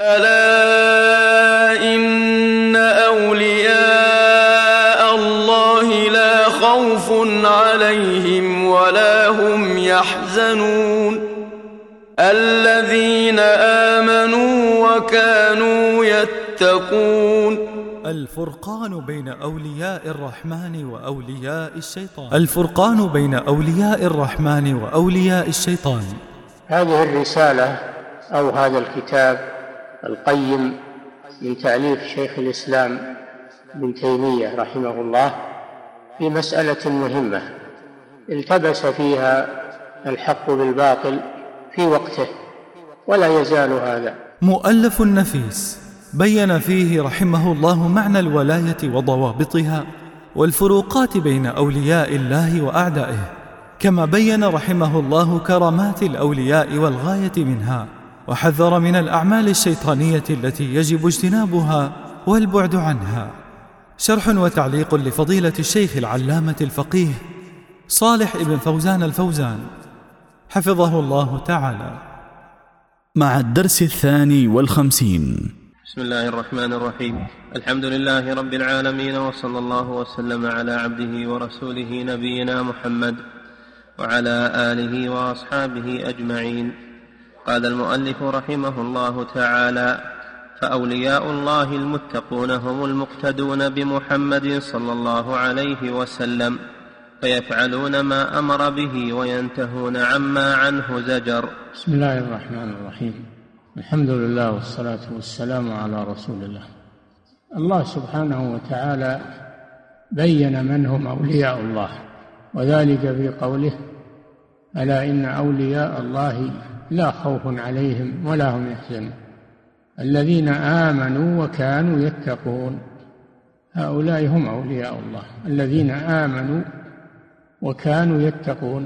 ألا إن أولياء الله لا خوف عليهم ولا هم يحزنون الذين آمنوا وكانوا يتقون. الفرقان بين أولياء الرحمن وأولياء الشيطان. الفرقان بين أولياء الرحمن وأولياء الشيطان. هذه الرسالة أو هذا الكتاب القيم من تأليف شيخ الإسلام ابن تيمية رحمه الله في مسألة مهمة التبس فيها الحق بالباطل في وقته ولا يزال هذا. مؤلف نفيس بين فيه رحمه الله معنى الولاية وضوابطها والفروقات بين أولياء الله وأعدائه، كما بين رحمه الله كرامات الأولياء والغاية منها، وحذر من الأعمال الشيطانية التي يجب اجتنابها والبعد عنها. شرح وتعليق لفضيلة الشيخ العلامة الفقيه صالح ابن فوزان الفوزان حفظه الله تعالى، مع الدرس 52. بسم الله الرحمن الرحيم. الحمد لله رب العالمين، وصلى الله وسلم على عبده ورسوله نبينا محمد وعلى آله وأصحابه أجمعين. قال المؤلف رحمه الله تعالى: فأولياء الله المتقون هم المقتدون بمحمد صلى الله عليه وسلم، فيفعلون ما أمر به وينتهون عما عنه زجر. بسم الله الرحمن الرحيم. الحمد لله والصلاة والسلام على رسول الله. الله سبحانه وتعالى بين من هم أولياء الله، وذلك في قوله: ألا إن أولياء الله لا خوف عليهم ولا هم يحزنون الذين آمنوا وكانوا يتقون. هؤلاء هم أولياء الله الذين آمنوا وكانوا يتقون.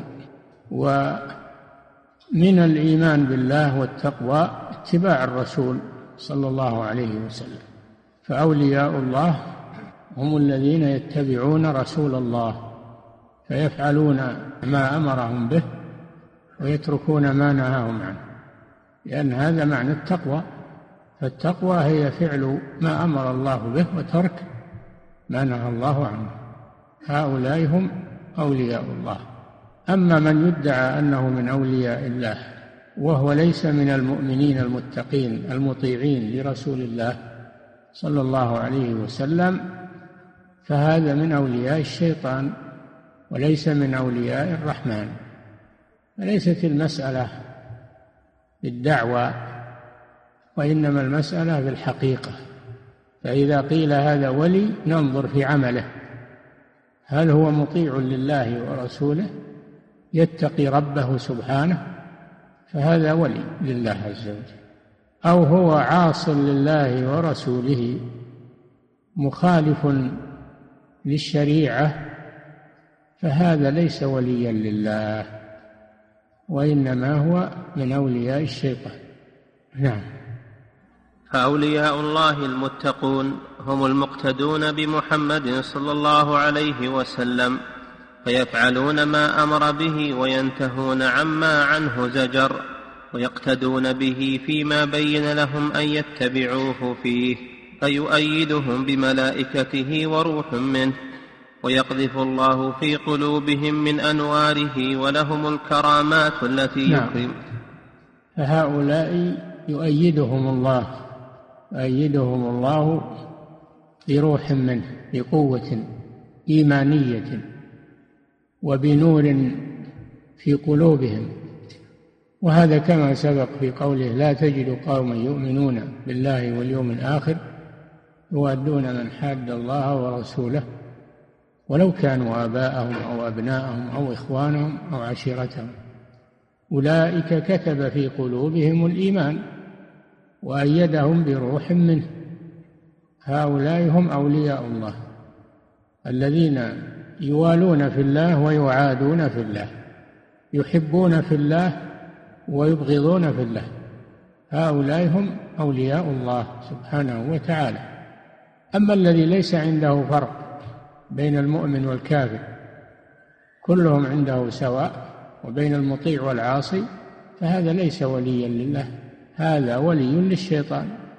ومن الإيمان بالله والتقوى اتباع الرسول صلى الله عليه وسلم. فأولياء الله هم الذين يتبعون رسول الله فيفعلون ما أمرهم به ويتركون ما نهاهم عنه، لأن هذا معنى التقوى. فالتقوى هي فعل ما أمر الله به وترك ما نهى الله عنه. هؤلاء هم أولياء الله. أما من يدعى أنه من أولياء الله وهو ليس من المؤمنين المتقين المطيعين لرسول الله صلى الله عليه وسلم، فهذا من أولياء الشيطان وليس من أولياء الرحمن. فليست المسألة بالدعوى، وإنما المسألة بالحقيقة. فإذا قيل هذا ولي ننظر في عمله، هل هو مطيع لله ورسوله يتقي ربه سبحانه، فهذا ولي لله عز وجل، أو هو عاص لله ورسوله مخالف للشريعة، فهذا ليس وليا لله، وإنما هو من أولياء الشيطان. نعم. فأولياء الله المتقون هم المقتدون بمحمد صلى الله عليه وسلم، فيفعلون ما أمر به وينتهون عما عنه زجر، ويقتدون به فيما بين لهم أن يتبعوه فيه، فيؤيدهم بملائكته وروح منه، ويقذف الله في قلوبهم من أنواره، ولهم الكرامات التي يكرم. فهؤلاء يؤيدهم الله بروح منه، بقوة إيمانية وبنور في قلوبهم. وهذا كما سبق في قوله: لا تجد قوما يؤمنون بالله واليوم الآخر يوادون من حاد الله ورسوله ولو كانوا آباءهم أو أبناءهم أو إخوانهم أو عشيرتهم أولئك كتب في قلوبهم الإيمان وأيدهم بروح منه. هؤلاء هم أولياء الله الذين يوالون في الله ويعادون في الله، يحبون في الله ويبغضون في الله. هؤلاء هم أولياء الله سبحانه وتعالى. أما الذي ليس عنده فرق بين المؤمن والكافر، كلهم عنده سواء، وبين المطيع والعاصي، فهذا ليس وليا لله، هذا ولي للشيطان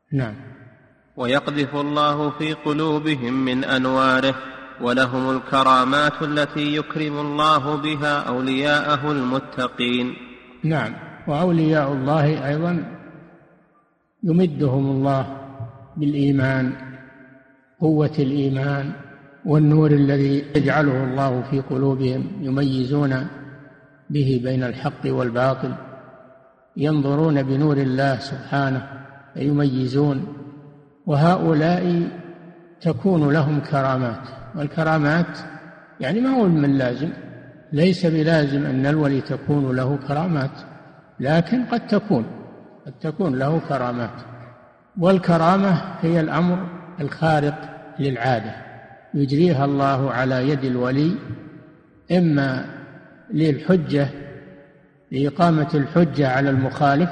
نعم. ويقذف الله في قلوبهم من أنواره، ولهم الكرامات التي يكرم الله بها أولياءه المتقين. نعم. وأولياء الله أيضا يمدهم الله بالإيمان، قوة الإيمان والنور الذي يجعله الله في قلوبهم، يميزون به بين الحق والباطل، ينظرون بنور الله سبحانه فيميزون. وهؤلاء تكون لهم كرامات، والكرامات يعني ما هو من لازم، ليس بلازم أن الولي تكون له كرامات، لكن قد تكون له كرامات. والكرامة هي الأمر الخارق للعادة يجريها الله على يد الولي، إما للحجة، لإقامة الحجة على المخالف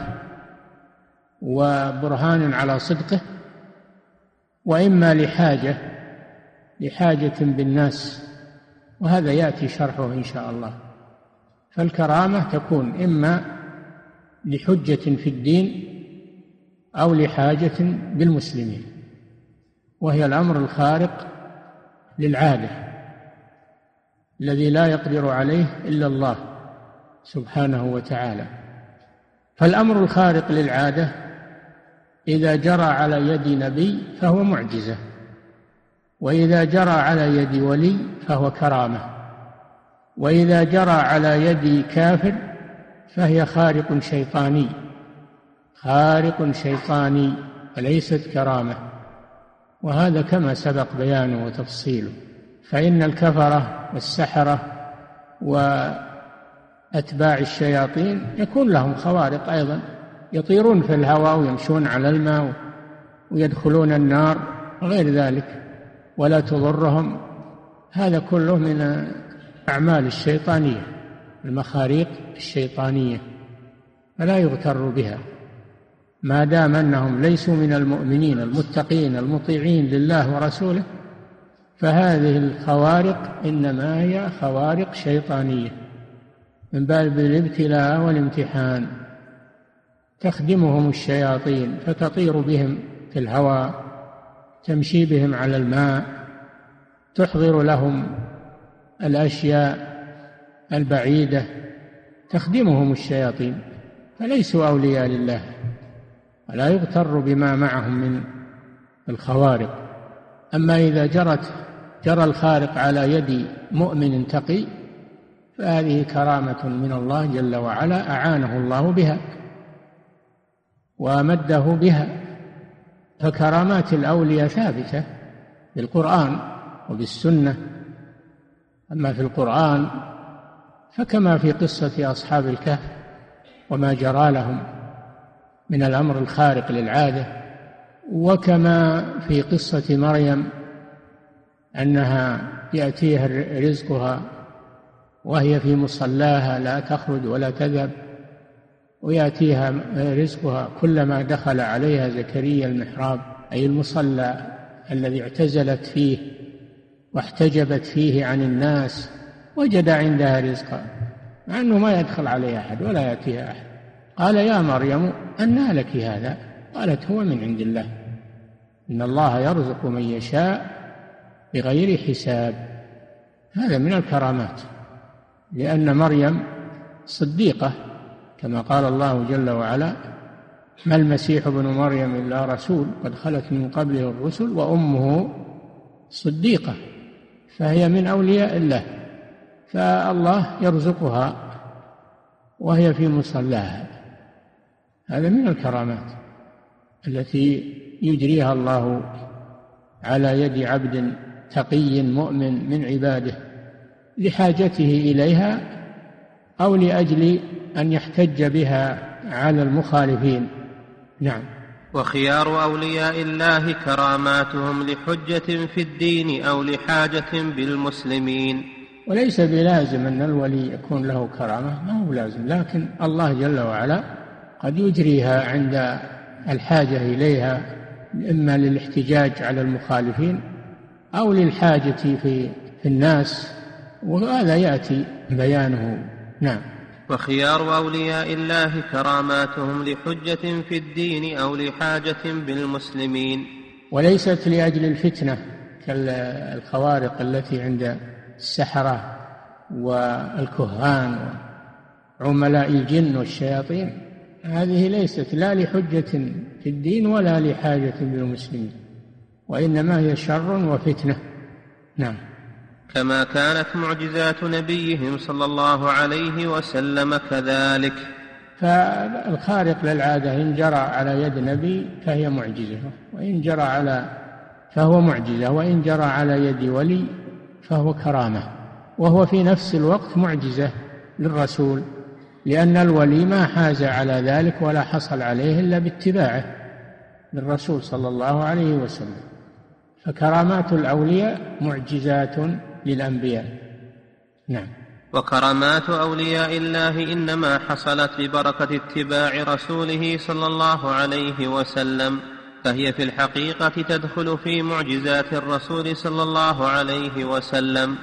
وبرهان على صدقه، وإما لحاجة بالناس، وهذا يأتي شرحه إن شاء الله. فالكرامة تكون إما لحجة في الدين أو لحاجة بالمسلمين، وهي الأمر الخارق للعادة الذي لا يقدر عليه إلا الله سبحانه وتعالى. فالأمر الخارق للعادة إذا جرى على يد نبي فهو معجزة، وإذا جرى على يد ولي فهو كرامة، وإذا جرى على يد كافر فهي خارق شيطاني وليست كرامة. وهذا كما سبق بيانه وتفصيله. فإن الكفرة والسحرة وأتباع الشياطين يكون لهم خوارق أيضا، يطيرون في الهواء ويمشون على الماء ويدخلون النار وغير ذلك ولا تضرهم. هذا كله من أعمال الشيطانية، المخاريق الشيطانية، فلا يغتر بها ما دام أنهم ليسوا من المؤمنين المتقين المطيعين لله ورسوله. فهذه الخوارق إنما هي خوارق شيطانية من باب الابتلاء والامتحان، تخدمهم الشياطين فتطير بهم في الهواء، تمشي بهم على الماء، تحضر لهم الأشياء البعيدة، تخدمهم الشياطين، فليسوا أولياء لله، ولا يغتر بما معهم من الخوارق. أما إذا جرى الخارق على يد مؤمن تقي فهذه كرامة من الله جل وعلا، أعانه الله بها وأمده بها. فكرامات الأولياء ثابتة بالقرآن وبالسنة. أما في القرآن فكما في قصة أصحاب الكهف وما جرى لهم من الأمر الخارق للعادة، وكما في قصة مريم أنها يأتيها رزقها وهي في مصلاها لا تخرج ولا تذهب، ويأتيها رزقها كلما دخل عليها زكريا المحراب أي المصلى الذي اعتزلت فيه واحتجبت فيه عن الناس، وجد عندها رزقا مع أنه ما يدخل عليها أحد ولا يأتيها أحد. قال يا مريم أنى لك هذا؟ قالت هو من عند الله، إن الله يرزق من يشاء بغير حساب. هذا من الكرامات، لأن مريم صديقة كما قال الله جل وعلا ما المسيح ابن مريم إلا رسول قد خلت من قبله الرسل وأمه صديقة، فهي من أولياء الله، فالله يرزقها وهي في مصلاها. هذا من الكرامات التي يجريها الله على يد عبد تقي مؤمن من عباده لحاجته إليها أو لأجل أن يحتج بها على المخالفين. نعم. وخيار أولياء الله كراماتهم لحجة في الدين أو لحاجة بالمسلمين. وليس بلازم أن الولي يكون له كرامة، ما هو لازم، لكن الله جل وعلا قد يجريها عند الحاجة إليها، إما للاحتجاج على المخالفين أو للحاجة في الناس، وهذا يأتي بيانه. نعم. وخيار أولياء الله كراماتهم لحجة في الدين أو لحاجة بالمسلمين، وليست لأجل الفتنة كالخوارق التي عند السحرة والكهان وعملاء الجن والشياطين. هذه ليست لا لحجة في الدين ولا لحاجة بالمسلمين، وإنما هي شر وفتنة. نعم. كما كانت معجزات نبيهم صلى الله عليه وسلم كذلك. فالخارق للعادة إن جرى على يد نبي فهي معجزة، فهو معجزة، وإن جرى على يد ولي فهو كرامة، وهو في نفس الوقت معجزة للرسول، لأن الولي ما حاز على ذلك ولا حصل عليه إلا باتباعه للرسول صلى الله عليه وسلم. فكرامات الأولياء معجزات للأنبياء. نعم. وكرامات أولياء الله إنما حصلت ببركة اتباع رسوله صلى الله عليه وسلم، فهي في الحقيقة تدخل في معجزات الرسول صلى الله عليه وسلم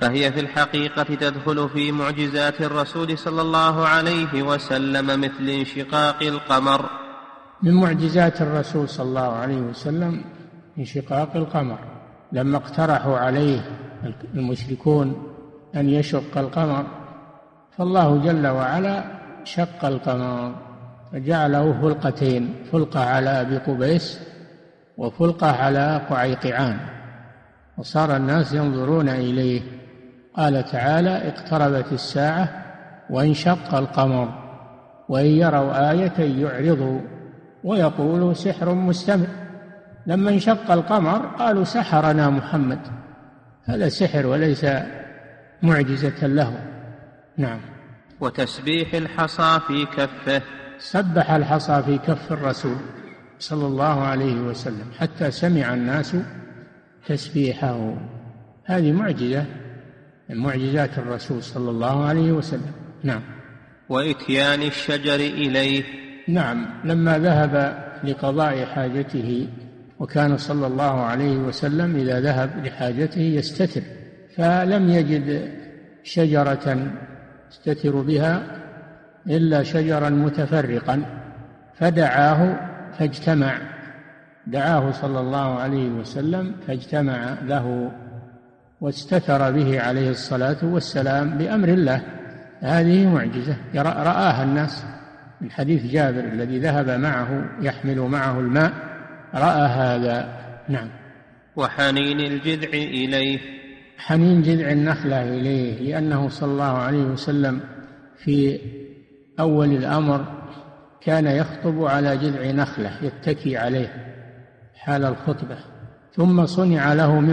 مثل انشقاق القمر. من معجزات الرسول صلى الله عليه وسلم انشقاق القمر، لما اقترحوا عليه المشركون أن يشق القمر، فالله جل وعلا شق القمر فجعله فلقتين، فلقة على أبي قبيس وفلقة على قعيقعان، وصار الناس ينظرون إليه. قال تعالى: اقتربت الساعة وانشق القمر وإن يروا آية يعرضوا ويقولوا سحر مستمر. لما انشق القمر قالوا: سحرنا محمد، هذا سحر وليس معجزة له. نعم. وتسبيح الحصى في كفه، سبح الحصى في كف الرسول صلى الله عليه وسلم حتى سمع الناس تسبيحه. هذه معجزة من معجزات الرسول صلى الله عليه وسلم. نعم. وإتيان الشجر إليه. نعم، لما ذهب لقضاء حاجته، وكان صلى الله عليه وسلم إذا ذهب لحاجته يستتر، فلم يجد شجرة يستتر بها إلا شجرا متفرقا، فدعاه فاجتمع، دعاه صلى الله عليه وسلم فاجتمع له واستتر به عليه الصلاة والسلام بأمر الله. هذه معجزة رآها الناس، من حديث جابر الذي ذهب معه يحمل معه الماء، رأى هذا. نعم. وحنين الجذع إليه، حنين جذع النخلة إليه، لأنه صلى الله عليه وسلم في أول الأمر كان يخطب على جذع نخلة يتكي عليه حال الخطبة، ثم صنع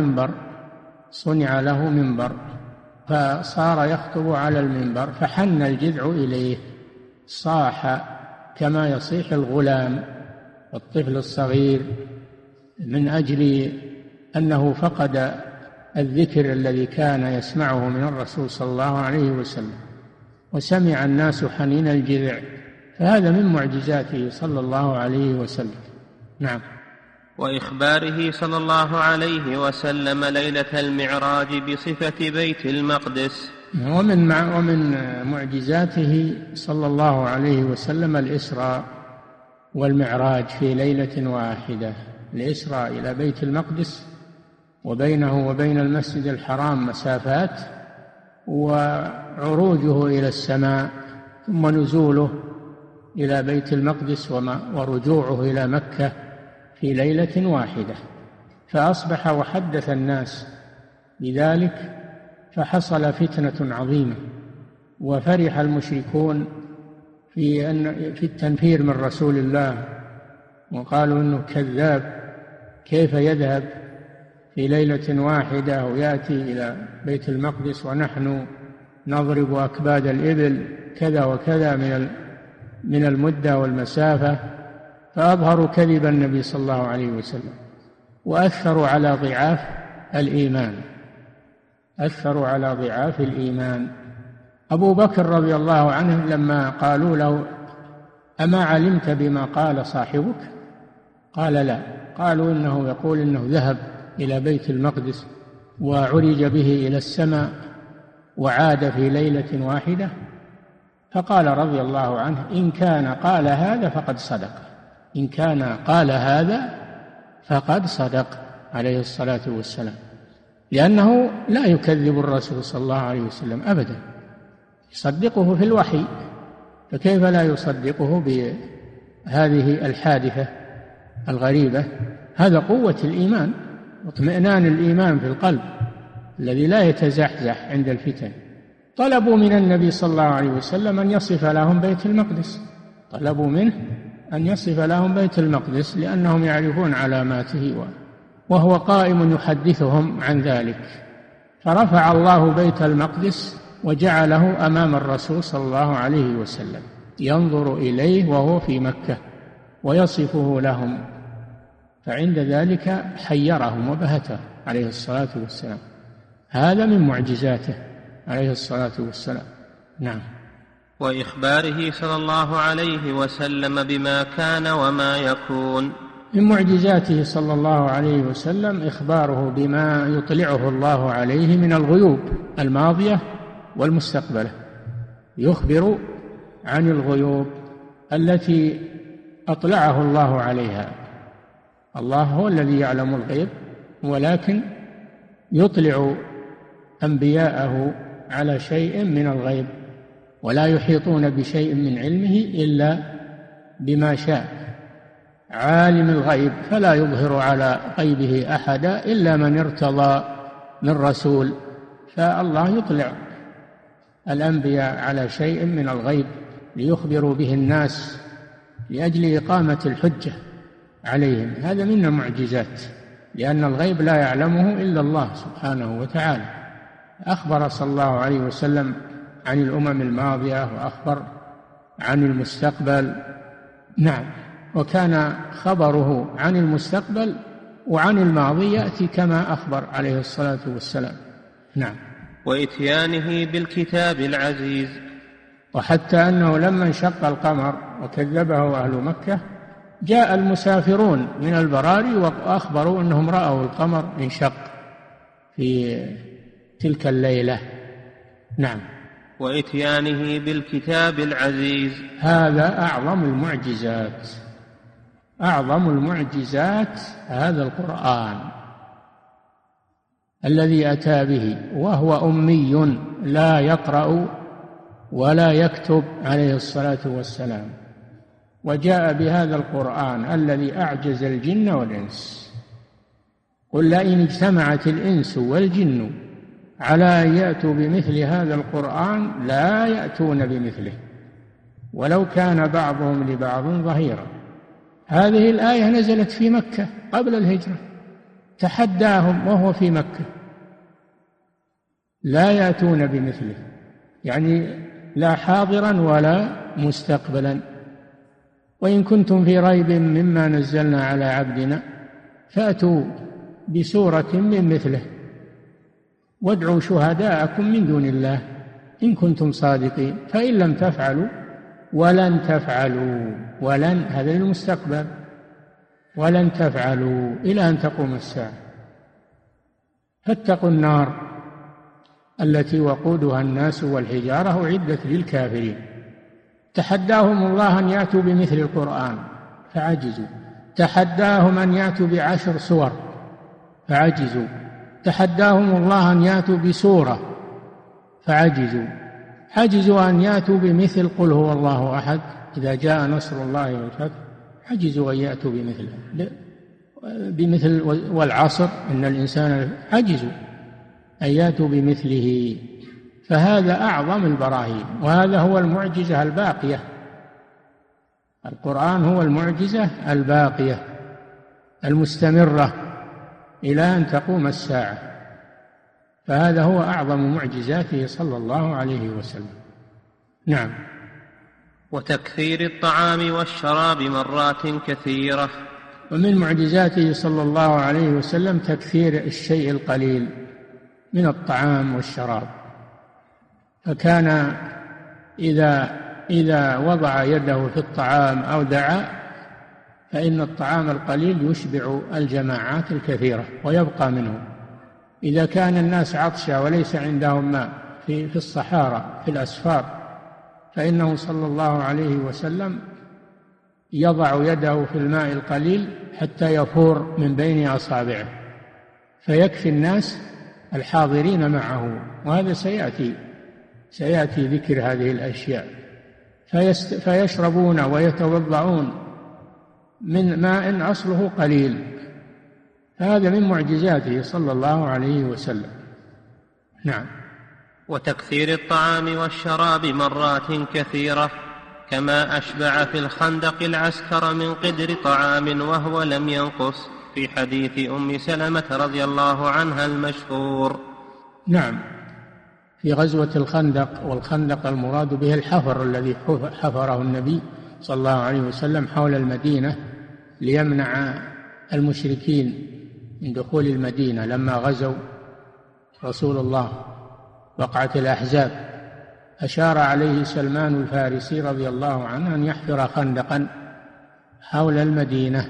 له منبر فصار يخطب على المنبر، فحن الجذع إليه، صاح كما يصيح الغلام والطفل الصغير من أجل أنه فقد الذكر الذي كان يسمعه من الرسول صلى الله عليه وسلم، وسمع الناس حنين الجذع، فهذا من معجزاته صلى الله عليه وسلم. نعم. وإخباره صلى الله عليه وسلم ليلة المعراج بصفة بيت المقدس. ومن معجزاته صلى الله عليه وسلم الإسراء والمعراج في ليلة واحدة، الإسراء إلى بيت المقدس وبينه وبين المسجد الحرام مسافات، وعروجه إلى السماء، ثم نزوله إلى بيت المقدس ورجوعه إلى مكة في ليلة واحدة، فأصبح وحدث الناس بذلك، فحصل فتنة عظيمة، وفرح المشركون في التنفير من رسول الله، وقالوا إنه كذاب، كيف يذهب في ليلة واحدة ويأتي إلى بيت المقدس ونحن نضرب أكباد الإبل كذا وكذا من المدة والمسافة. فأظهروا كذب النبي صلى الله عليه وسلم، وأثروا على ضعاف الإيمان. أبو بكر رضي الله عنه لما قالوا له: أما علمت بما قال صاحبك؟ قال: لا. قالوا: إنه يقول إنه ذهب إلى بيت المقدس وعرج به إلى السماء وعاد في ليلة واحدة. فقال رضي الله عنه: إن كان قال هذا فقد صدق، إن كان قال هذا فقد صدق عليه الصلاة والسلام، لأنه لا يكذب الرسول صلى الله عليه وسلم أبدا، يصدقه في الوحي، فكيف لا يصدقه بهذه الحادثة الغريبة؟ هذا قوة الإيمان واطمئنان الإيمان في القلب الذي لا يتزحزح عند الفتن. طلبوا من النبي صلى الله عليه وسلم أن يصف لهم بيت المقدس، طلبوا منه أن يصف لهم بيت المقدس لأنهم يعرفون علاماته، وهو قائم يحدثهم عن ذلك، فرفع الله بيت المقدس وجعله أمام الرسول صلى الله عليه وسلم ينظر إليه وهو في مكة ويصفه لهم، فعند ذلك حيرهم وبهته عليه الصلاة والسلام. هذا من معجزاته عليه الصلاة والسلام. نعم. وإخباره صلى الله عليه وسلم بما كان وما يكون. من معجزاته صلى الله عليه وسلم إخباره بما يطلعه الله عليه من الغيوب الماضية والمستقبلة، يخبر عن الغيوب التي أطلعه الله عليها. الله هو الذي يعلم الغيب، ولكن يطلع أنبياءه على شيء من الغيب، ولا يحيطون بشيء من علمه إلا بما شاء. عالم الغيب فلا يظهر على غيبه أحدا إلا من ارتضى من رسول، فالله يطلع الأنبياء على شيء من الغيب ليخبروا به الناس لأجل إقامة الحجة عليهم. هذا من المعجزات، لأن الغيب لا يعلمه إلا الله سبحانه وتعالى. أخبر صلى الله عليه وسلم عن الأمم الماضية وأخبر عن المستقبل. نعم. وكان خبره عن المستقبل وعن الماضي يأتي كما أخبر عليه الصلاة والسلام. نعم. وإتيانه بالكتاب العزيز. وحتى أنه لما انشق القمر وكذبه أهل مكة جاء المسافرون من البراري وأخبروا أنهم رأوا القمر انشق في تلك الليلة. نعم. وإتيانه بالكتاب العزيز. هذا أعظم المعجزات، أعظم المعجزات هذا القرآن الذي أتى به، وهو أمي لا يقرأ ولا يكتب عليه الصلاة والسلام، وجاء بهذا القرآن الذي أعجز الجن والإنس. قل لئن اجتمعت الإنس والجن على أن يأتوا بمثل هذا القرآن لا يأتون بمثله ولو كان بعضهم لبعض ظهيرا. هذه الآية نزلت في مكة قبل الهجرة، تحداهم وهو في مكة لا يأتون بمثله، يعني لا حاضرا ولا مستقبلا. وإن كنتم في ريب مما نزلنا على عبدنا فأتوا بسورة من مثله وادعوا شهداءكم من دون الله إن كنتم صادقين، فإن لم تفعلوا ولن تفعلوا، ولن هذا المستقبل، ولن تفعلوا إلى أن تقوم الساعة، فاتقوا النار التي وقودها الناس والحجارة أعدت للكافرين. تحداهم الله أن يأتوا بمثل القرآن فعجزوا، تحداهم أن يأتوا ب10 سور فعجزوا، تحداهم الله أن يأتوا بسورة فعجزوا، عجزوا أن يأتوا بمثل قل هو الله أحد إذا جاء نصر الله والفتح، عجزوا أن يأتوا بمثل والعصر إن الإنسان عجزوا أن يأتوا بمثله. فهذا أعظم البراهين، وهذا هو المعجزة الباقية. القرآن هو المعجزة الباقية المستمرة إلى أن تقوم الساعة، فهذا هو أعظم معجزاته صلى الله عليه وسلم. نعم. وتكثير الطعام والشراب مرات كثيرة. ومن معجزاته صلى الله عليه وسلم تكثير الشيء القليل من الطعام والشراب، فكان إذا وضع يده في الطعام أو دعا فإن الطعام القليل يشبع الجماعات الكثيرة ويبقى منه. إذا كان الناس عطشى وليس عندهم ماء في الصحارى في الأسفار فإنه صلى الله عليه وسلم يضع يده في الماء القليل حتى يفور من بين أصابعه فيكفي الناس الحاضرين معه، وهذا سيأتي ذكر هذه الأشياء. فيشربون ويتوضعون من ماء أصله قليل. هذا من معجزاته صلى الله عليه وسلم. نعم. وتكثير الطعام والشراب مرات كثيرة، كما أشبع في الخندق العسكر من قدر طعام وهو لم ينقص، في حديث أم سلمة رضي الله عنها المشهور. نعم، في غزوة الخندق، والخندق المراد به الحفر الذي حفره النبي صلى الله عليه وسلم حول المدينة ليمنع المشركين من دخول المدينة لما غزوا رسول الله وقعة الأحزاب. أشار عليه سلمان الفارسي رضي الله عنه أن يحفر خندقا حول المدينة،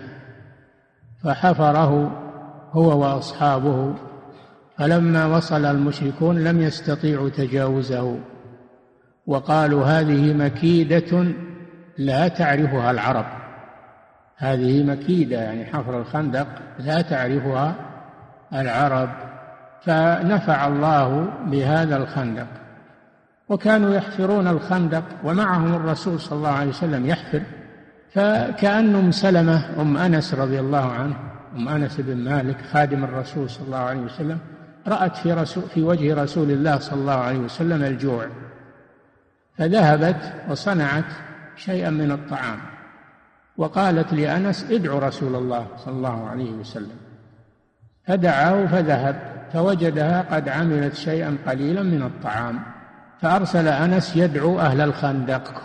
فحفره هو وأصحابه، فلما وصل المشركون لم يستطيعوا تجاوزه، وقالوا هذه مكيدة لا تعرفها العرب. هذه مكيدة يعني حفر الخندق لا تعرفها العرب. فنفع الله بهذا الخندق. وكانوا يحفرون الخندق ومعهم الرسول صلى الله عليه وسلم يحفر، فكأن أم سلمة أم أنس رضي الله عنه، أم أنس بن مالك خادم الرسول صلى الله عليه وسلم، رأت في وجه رسول الله صلى الله عليه وسلم الجوع، فذهبت وصنعت شيئا من الطعام وقالت لأنس ادعو رسول الله صلى الله عليه وسلم، فدعاه فذهب فوجدها قد عملت شيئا قليلا من الطعام، فأرسل أنس يدعو أهل الخندق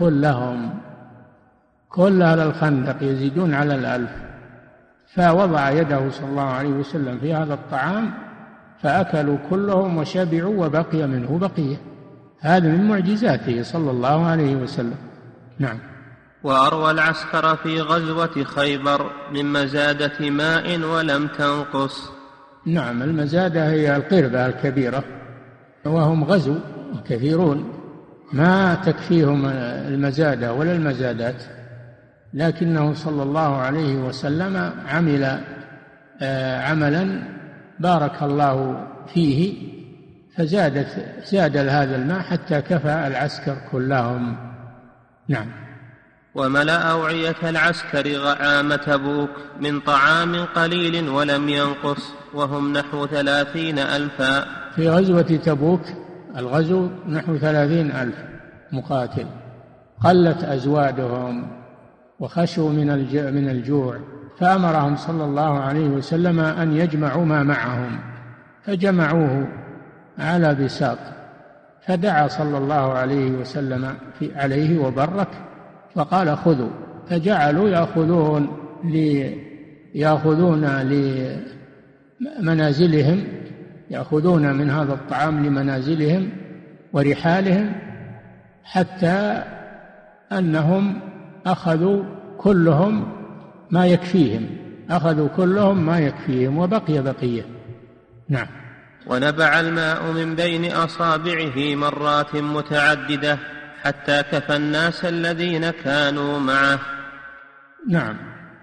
كل أهل الخندق يزيدون على 1000، فوضع يده صلى الله عليه وسلم في هذا الطعام فأكلوا كلهم وشبعوا وبقي منه بقية. هذا من معجزاته صلى الله عليه وسلم. نعم. وأروى العسكر في غزوة خيبر من مزادة ماء ولم تنقص. نعم، المزادة هي القربة الكبيرة، وهم غزوا كثيرون ما تكفيهم المزادة ولا المزادات، لكنه صلى الله عليه وسلم عمل عملا بارك الله فيه فزاد هذا الماء حتى كفى العسكر كلهم. نعم. وملأ أوعية العسكر عام تبوك من طعام قليل ولم ينقص، وهم نحو 30,000. في غزوة تبوك الغزو نحو 30,000 مقاتل، قلت أزوادهم وخشوا من الجوع، فأمرهم صلى الله عليه وسلم أن يجمعوا ما معهم، فجمعوه على بساط، فدعا صلى الله عليه وسلم عليه وبرك فقال خذوا، فجعلوا يأخذون لمنازلهم، يأخذون من هذا الطعام لمنازلهم ورحالهم، حتى أنهم أخذوا كلهم ما يكفيهم وبقي بقية. نعم. ونبع الماء من بين أصابعه مرات متعددة حتى كفى الناس الذين كانوا معه. نعم.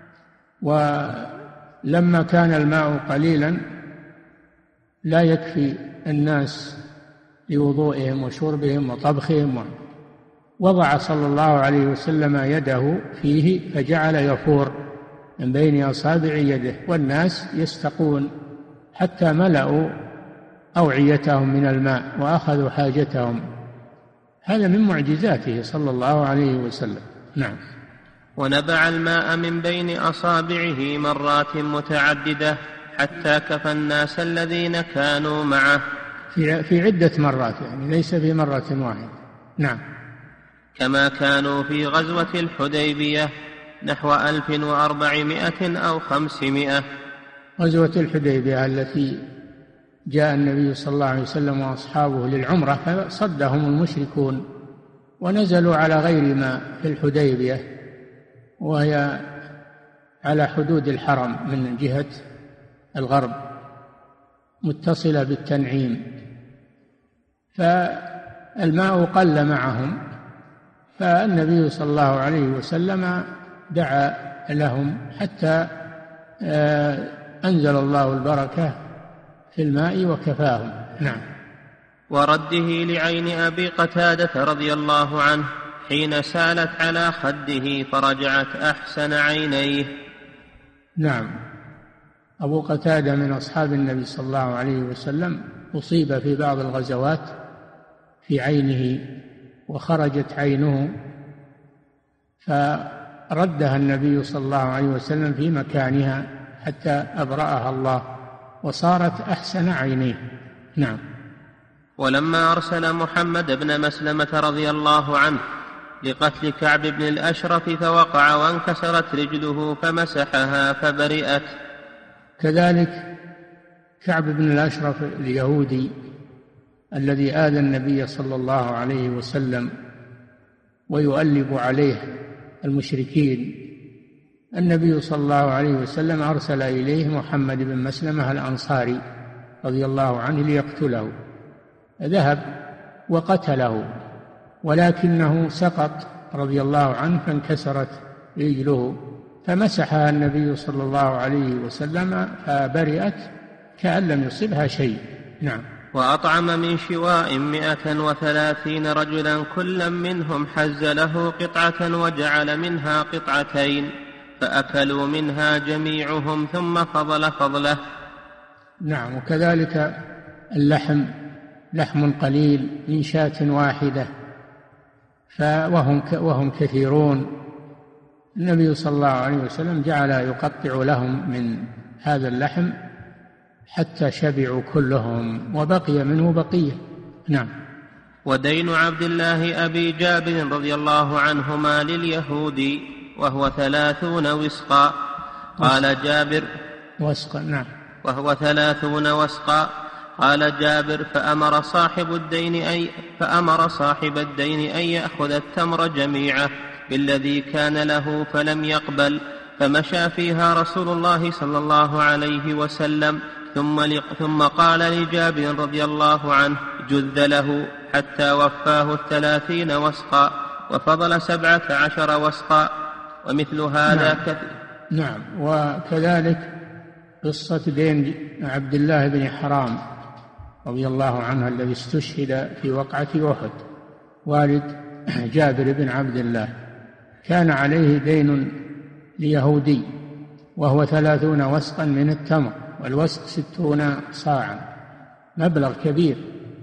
ولما كان الماء قليلا لا يكفي الناس لوضوئهم وشربهم وطبخهم، وضع صلى الله عليه وسلم يده فيه فجعل يفور من بين أصابع يده، والناس يستقون حتى ملأوا أوعيتهم من الماء وأخذوا حاجتهم. هذا من معجزاته صلى الله عليه وسلم. نعم. ونبع الماء من بين أصابعه مرات متعددة حتى كفى الناس الذين كانوا معه. في عدة مرات، يعني ليس في مرة واحدة. نعم. كما كانوا في غزوة الحديبية نحو 1400 أو 500. غزوة الحديبية التي جاء النبي صلى الله عليه وسلم وأصحابه للعمرة فصدهم المشركون ونزلوا على غير ما في الحديبية، وهي على حدود الحرم من جهة الغرب متصلة بالتنعيم، فالماء قل معهم فالنبي صلى الله عليه وسلم دعا لهم حتى أنزل الله البركة في الماء وكفاهم. نعم. ورده لعين أبي قتادة رضي الله عنه حين سالت على خده فرجعت أحسن عينيه. نعم. أبو قتادة من أصحاب النبي صلى الله عليه وسلم، أصيب في بعض الغزوات في عينه وخرجت عينه، فردها النبي صلى الله عليه وسلم في مكانها حتى أبرأها الله وصارت أحسن عينيه. نعم. ولما أرسل محمد بن مسلمة رضي الله عنه لقتل كعب بن الأشرف فوقع وانكسرت رجله فمسحها فبرئت. كذلك كعب بن الأشرف اليهودي الذي آذى النبي صلى الله عليه وسلم ويؤلب عليه المشركين، النبي صلى الله عليه وسلم أرسل إليه محمد بن مسلمة الأنصاري رضي الله عنه ليقتله، ذهب وقتله، ولكنه سقط رضي الله عنه فانكسرت رجله، فمسحها النبي صلى الله عليه وسلم فبرئت كأن لم يصبها شيء. نعم. وأطعم من شواء 130 رجلا كلا منهم حز له قطعة وجعل منها قطعتين فأكلوا منها جميعهم ثم فضل فضله. نعم. وكذلك اللحم، لحم قليل من شاة واحدة وهم كثيرون، النبي صلى الله عليه وسلم جعل يقطع لهم من هذا اللحم حتى شبعوا كلهم وبقي منه بقية. نعم. ودين عبد الله أبي جابر رضي الله عنهما لليهود وهو 30 وسقا. قال جابر وسقا. نعم. وهو 30 وسقا. قال جابر فأمر صاحب الدين أن يأخذ التمر جميعه بالذي كان له فلم يقبل، فمشى فيها رسول الله صلى الله عليه وسلم ثم قال لجابر رضي الله عنه جذ له حتى وفاه 30 وسقا وفضل 17 وسقا. ومثل هذا كثير. نعم. وكذلك قصة دين عبد الله بن حرام رضي الله عنه الذي استشهد في وقعة أحد، والد جابر بن عبد الله، كان عليه دين ليهودي وهو 30 وسقا من التمر، والوسق 60 صاعا، مبلغ كبير،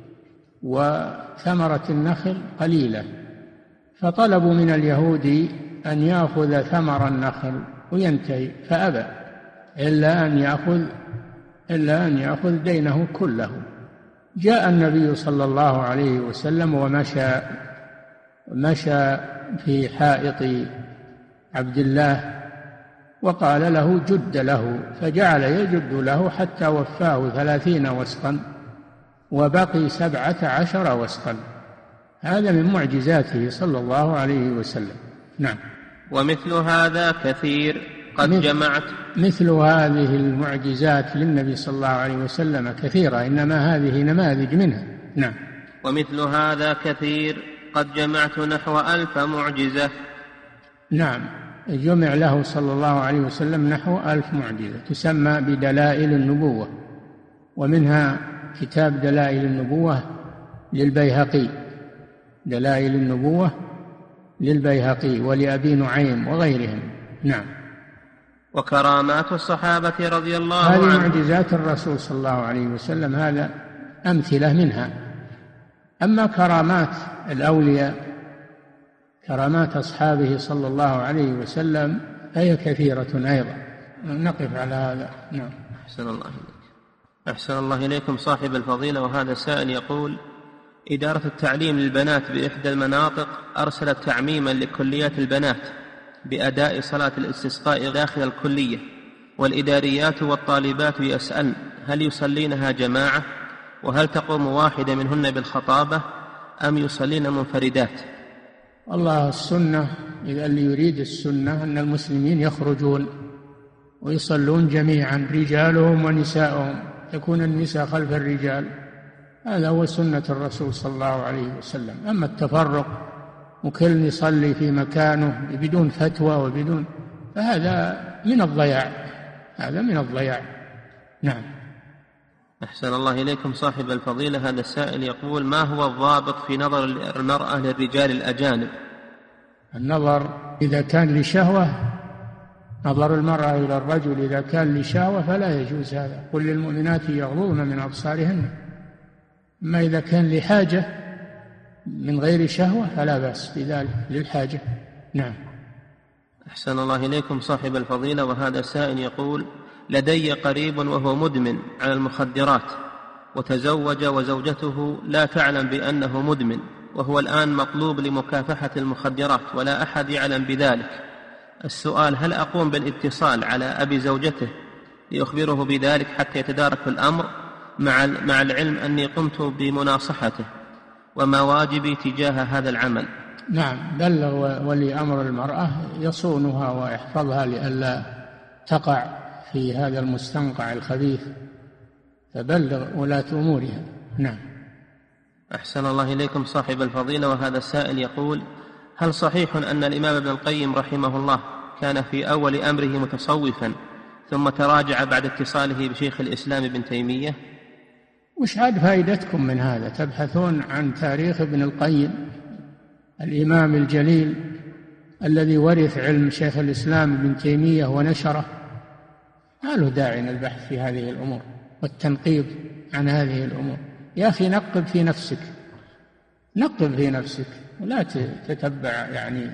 وثمرة النخل قليلة، فطلبوا من اليهودي أن يأخذ ثمر النخل وينتهي، فأبى إلا أن يأخذ دينه كله. جاء النبي صلى الله عليه وسلم ومشى في حائط عبد الله وقال له جد له، فجعل يجد له حتى وفاه 30 وسقا وبقي 17 وسقا. هذا من معجزاته صلى الله عليه وسلم. نعم. ومثل هذا كثير قد جمعت. مثل هذه المعجزات للنبي صلى الله عليه وسلم كثيرة، إنما هذه نماذج منها. نعم. ومثل هذا كثير قد جمعت نحو 1000 معجزة. نعم. جمع له صلى الله عليه وسلم نحو 1000 معجزة تسمى بدلائل النبوة، ومنها كتاب دلائل النبوة للبيهقي، دلائل النبوة للبيهقي ولأبي نعيم وغيرهم. نعم. وكرامات الصحابة رضي الله عنهم، هذه معجزات الرسول صلى الله عليه وسلم، هذا أمثلة منها. أما كرامات الأولياء، كرامات أصحابه صلى الله عليه وسلم، فهي كثيرة أيضا. نقف على هذا. نعم. أحسن الله إليكم صاحب الفضيلة. وهذا سائل يقول: إدارة التعليم للبنات بإحدى المناطق أرسلت تعميما لكليات البنات بأداء صلاة الاستسقاء داخل الكلية، والإداريات والطالبات يسألن هل يصلينها جماعة، وهل تقوم واحدة منهن بالخطابة أم يصلين منفردات؟ والله السنة، إذا اللي يريد السنة أن المسلمين يخرجون ويصلون جميعا، رجالهم ونساءهم، تكون النساء خلف الرجال، هذا هو سنة الرسول صلى الله عليه وسلم. أما التفرق وكل يصلي في مكانه بدون فتوى وبدون، فهذا من الضياع، هذا من الضياع. نعم. أحسن الله إليكم صاحب الفضيلة. هذا السائل يقول: ما هو الضابط في نظر المرأة للرجال الأجانب؟ النظر إذا كان لشهوة، نظر المرأة إلى الرجل إذا كان لشهوة فلا يجوز هذا. قل للمؤمنات يغضضن من أبصارهن. أما إذا كان لحاجة من غير شهوة فلا بأس بذلك، للحاجة. نعم. أحسن الله إليكم صاحب الفضيلة. وهذا سائل يقول: لدي قريب وهو مدمن على المخدرات، وتزوج وزوجته لا تعلم بأنه مدمن، وهو الآن مطلوب لمكافحة المخدرات ولا أحد يعلم بذلك. السؤال: هل أقوم بالاتصال على أبي زوجته لأخبره بذلك حتى يتدارك الأمر، مع العلم أني قمت بمناصحته، وما واجبي تجاه هذا العمل؟ نعم، بلغ ولي أمر المرأة يصونها ويحفظها لئلا تقع في هذا المستنقع الخبيث، فبلغ ولاة أمورها. نعم. أحسن الله إليكم صاحب الفضيلة. وهذا السائل يقول: هل صحيح أن الإمام ابن القيم رحمه الله كان في أول أمره متصوفا ثم تراجع بعد اتصاله بشيخ الإسلام ابن تيمية؟ وش عاد فائدتكم من هذا؟ تبحثون عن تاريخ ابن القيم الإمام الجليل الذي ورث علم شيخ الإسلام ابن تيمية ونشره. ما له داعي البحث في هذه الأمور والتنقيب عن هذه الأمور. يا أخي نقب في نفسك، نقب في نفسك، ولا تتبع يعني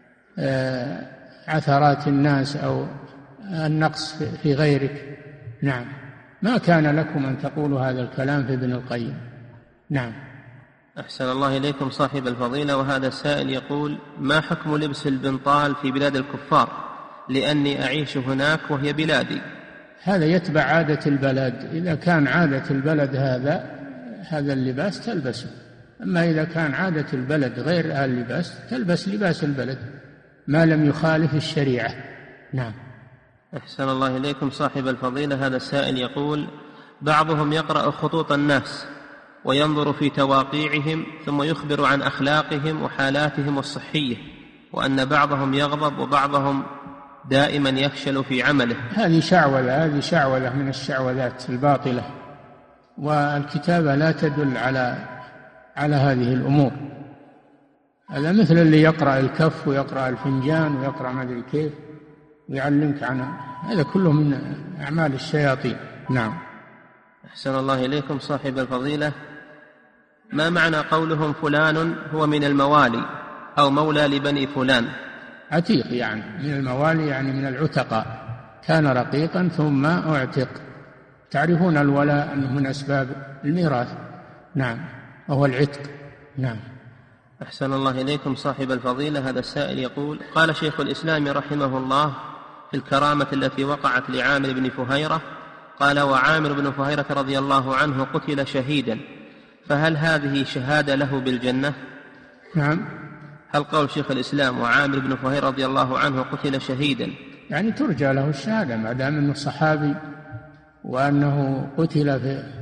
عثرات الناس أو النقص في غيرك. نعم. ما كان لكم أن تقولوا هذا الكلام في ابن القيم. نعم. أحسن الله إليكم صاحب الفضيلة. وهذا السائل يقول: ما حكم لبس البنطال في بلاد الكفار، لأني أعيش هناك وهي بلادي؟ هذا يتبع عادة البلد. إذا كان عادة البلد هذا اللباس تلبسه، أما إذا كان عادة البلد غير هذا اللباس تلبس لباس البلد ما لم يخالف الشريعة. نعم. أحسن الله إليكم صاحب الفضيلة. هذا السائل يقول: بعضهم يقرأ خطوط الناس وينظر في تواقيعهم ثم يخبر عن أخلاقهم وحالاتهم الصحية، وأن بعضهم يغضب وبعضهم دائما يفشل في عمله. هذه شعوذة من الشعوذات الباطلة، والكتابة لا تدل على هذه الأمور. هذا مثل اللي يقرأ الكف ويقرأ الفنجان ويقرأ ما أدري كيف ويعلمك عنها، هذا كله من أعمال الشياطين. نعم. أحسن الله إليكم صاحب الفضيلة. ما معنى قولهم فلان هو من الموالي أو مولى لبني فلان؟ عتيق، يعني من الموالي يعني من العتقاء، كان رقيقا ثم اعتق. تعرفون الولاء أنه من أسباب الميراث. نعم، وهو العتق. نعم. أحسن الله إليكم صاحب الفضيلة. هذا السائل يقول: قال شيخ الإسلام رحمه الله في الكرامة التي وقعت لعامر بن فهيرة، قال: وعامر بن فهيرة رضي الله عنه قتل شهيدا، فهل هذه شهادة له بالجنة؟ نعم. هل قول شيخ الإسلام وعامر بن فهيرة رضي الله عنه قتل شهيدا يعني ترجى له الشهادة ما دام أنه صحابي وأنه قتل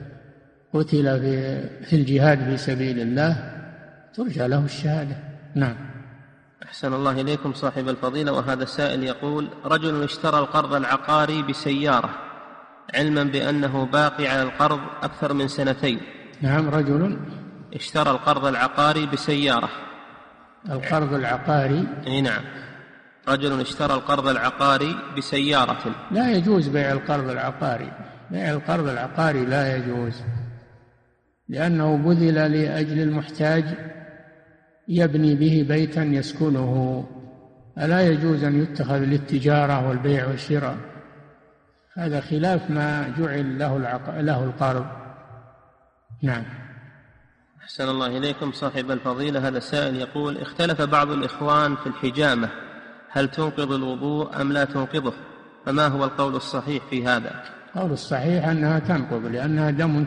في الجهاد في سبيل الله، ترجى له الشهادة. نعم. أحسن الله إليكم صاحب الفضيلة. وهذا السائل يقول: رجل اشترى القرض العقاري بسيارة علما بأنه باقي على القرض أكثر من 2 سنين. نعم. رجل اشترى القرض العقاري بسيارة. القرض العقاري؟ أي نعم. رجل اشترى القرض العقاري بسيارة. لا يجوز بيع القرض العقاري. بيع القرض العقاري لا يجوز، لأنه بذل لأجل المحتاج يبني به بيتا يسكنه، ألا يجوز أن يتخذ للتجارة والبيع والشراء، هذا خلاف ما جعل له القرض. نعم. أحسن الله إليكم صاحب الفضيلة. هذا السائل يقول: اختلف بعض الإخوان في الحجامة، هل تنقض الوضوء أم لا تنقضه؟ فما هو القول الصحيح في هذا؟ القول الصحيح أنها تنقض، لأنها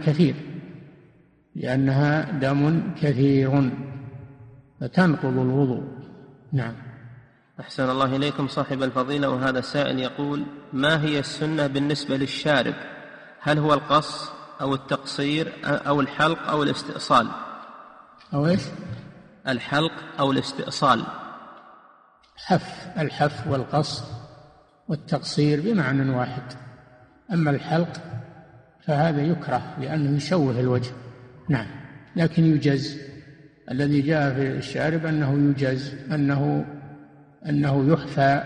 دم كثير فتنقض الوضوء. نعم. أحسن الله إليكم صاحب الفضيلة. وهذا السائل يقول: ما هي السنة بالنسبة للشارب؟ هل هو القص أو التقصير أو الحلق أو الاستئصال؟ أو إيش؟ الحلق أو الاستئصال؟ الحف والقص والتقصير بمعنى واحد. أما الحلق فهذا يكره لأنه يشوه الوجه. نعم، لكن يجز. الذي جاء في الشارب أنه يجز، أنه يحفى،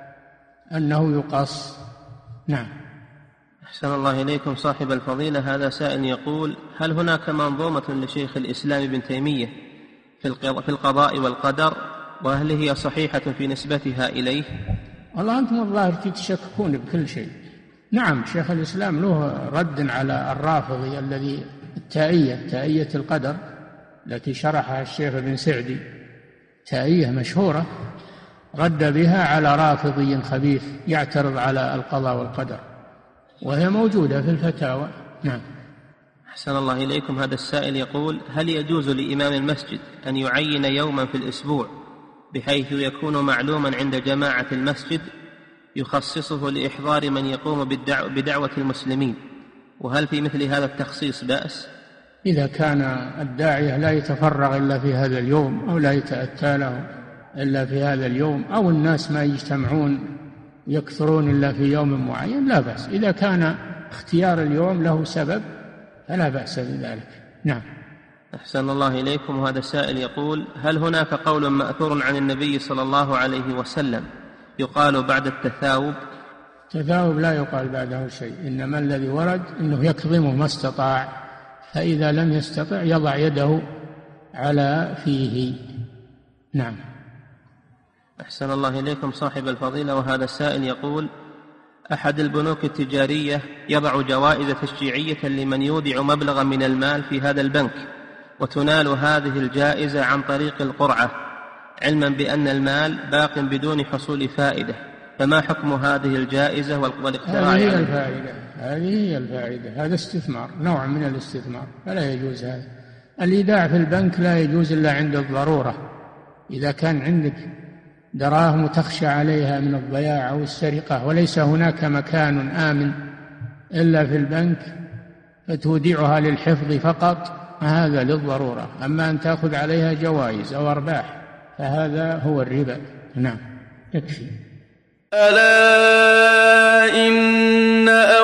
أنه يقص. نعم. أحسن الله إليكم صاحب الفضيلة. هذا سائل يقول: هل هناك منظومة لشيخ الإسلام ابن تيمية في القضاء والقدر، وهل هي صحيحة في نسبتها إليه؟ والله أنتم الظاهر تتشككون بكل شيء. نعم، شيخ الإسلام له رد على الرافضي الذي تائية القدر التي شرحها الشيخ ابن سعدي، تائية مشهورة رد بها على رافضي خبيث يعترض على القضاء والقدر، وهي موجودة في الفتاوى. نعم. أحسن الله إليكم. هذا السائل يقول: هل يجوز لإمام المسجد أن يعين يوما في الأسبوع بحيث يكون معلوما عند جماعة المسجد يخصصه لإحضار من يقوم بدعوة المسلمين؟ وهل في مثل هذا التخصيص بأس؟ إذا كان الداعية لا يتفرغ إلا في هذا اليوم، أو لا يتأتى له إلا في هذا اليوم، أو الناس ما يجتمعون يكثرون إلا في يوم معين، لا بأس. إذا كان اختيار اليوم له سبب فلا بأس بذلك. نعم. أحسن الله إليكم. وهذا السائل يقول: هل هناك قول مأثور عن النبي صلى الله عليه وسلم يقال بعد التثاوب؟ التثاوب لا يقال بعده شيء، إنما الذي ورد أنه يكظمه ما استطاع، فإذا لم يستطع يضع يده على فيه. نعم. أحسن الله إليكم صاحب الفضيلة. وهذا السائل يقول: أحد البنوك التجارية يضع جوائز تشجيعية لمن يودع مبلغا من المال في هذا البنك، وتنال هذه الجائزة عن طريق القرعة، علما بأن المال باق بدون حصول فائدة، فما حكم هذه الجائزة والاقتراع؟ هذه هي الفائدة. هذا استثمار، نوع من الاستثمار، فلا يجوز هذا. الإيداع في البنك لا يجوز إلا عند الضرورة. إذا كان عندك دراهم تخشى عليها من الضياع أو السرقة وليس هناك مكان آمن إلا في البنك فتودعها للحفظ فقط، هذا للضرورة. أما أن تأخذ عليها جوائز أو أرباح فهذا هو الربا. نعم، يكفي. ألا إن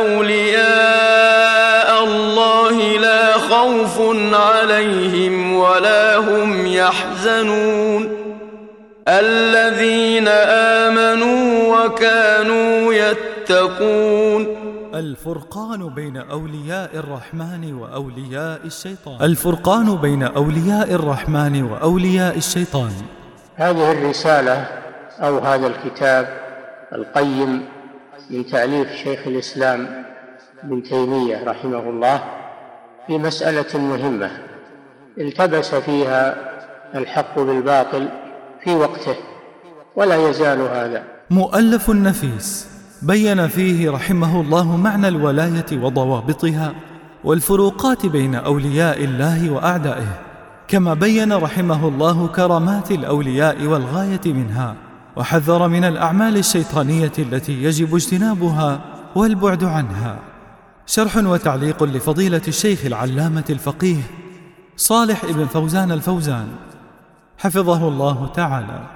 أولياء الله لا خوف عليهم ولا هم يحزنون الذين آمنوا وكانوا يتقون. الفرقان بين أولياء الرحمن وأولياء الشيطان. الفرقان بين أولياء الرحمن وأولياء الشيطان. هذه الرسالة أو هذا الكتاب القيم من تأليف شيخ الإسلام ابن تيمية رحمه الله في مسألة مهمة التبس فيها الحق بالباطل في وقته، ولا يزال هذا. مؤلف نفيس بين فيه رحمه الله معنى الولاية وضوابطها والفروقات بين أولياء الله وأعدائه، كما بين رحمه الله كرامات الأولياء والغاية منها، وحذر من الأعمال الشيطانية التي يجب اجتنابها والبعد عنها. شرح وتعليق لفضيلة الشيخ العلامة الفقيه صالح ابن فوزان الفوزان حفظه الله تعالى.